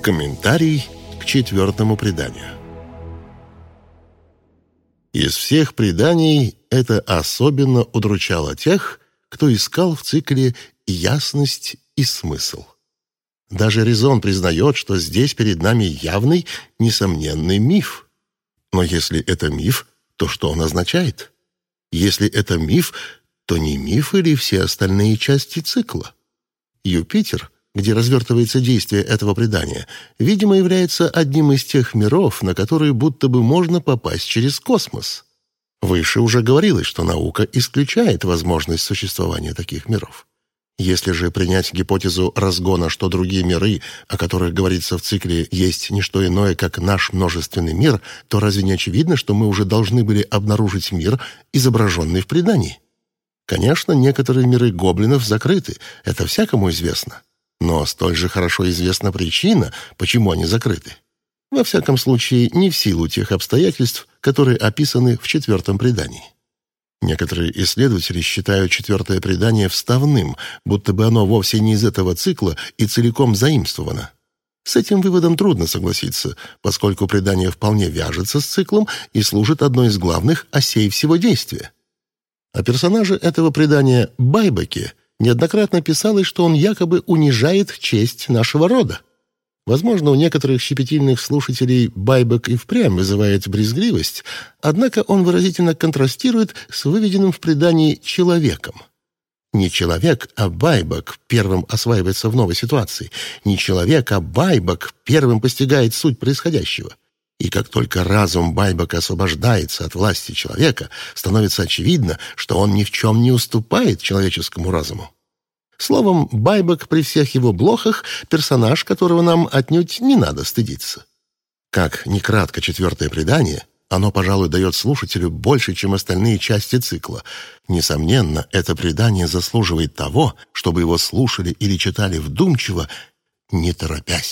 Комментарий к 4-му преданию. Из всех преданий это особенно удручало тех, кто искал в цикле ясность и смысл. Даже Резон признает, что здесь перед нами явный, несомненный миф. Но если это миф, то что он означает? Если это миф, то не миф или все остальные части цикла? Юпитер, где развертывается действие этого предания, видимо, является одним из тех миров, на которые будто бы можно попасть через космос. Выше уже говорилось, что наука исключает возможность существования таких миров. Если же принять гипотезу разгона, что другие миры, о которых говорится в цикле, есть не что иное, как наш множественный мир, то разве не очевидно, что мы уже должны были обнаружить мир, изображенный в предании? Конечно, некоторые миры гоблинов закрыты, это всякому известно. Но столь же хорошо известна причина, почему они закрыты. Во всяком случае, не в силу тех обстоятельств, которые описаны в 4-м предании. Некоторые исследователи считают 4-е предание вставным, будто бы оно вовсе не из этого цикла и целиком заимствовано. С этим выводом трудно согласиться, поскольку предание вполне вяжется с циклом и служит одной из главных осей всего действия. О персонаже этого предания Байбеке неоднократно писалось, что он якобы унижает честь нашего рода. Возможно, у некоторых щепетильных слушателей Байбек и впрямь вызывает брезгливость, однако он выразительно контрастирует с выведенным в предании человеком. Не человек, а Байбек первым осваивается в новой ситуации. Не человек, а Байбек первым постигает суть происходящего. И как только разум Байбека освобождается от власти человека, становится очевидно, что он ни в чем не уступает человеческому разуму. Словом, Байбек при всех его блохах — персонаж, которого нам отнюдь не надо стыдиться. Как ни кратко 4-е предание, оно, пожалуй, дает слушателю больше, чем остальные части цикла. Несомненно, это предание заслуживает того, чтобы его слушали или читали вдумчиво, не торопясь.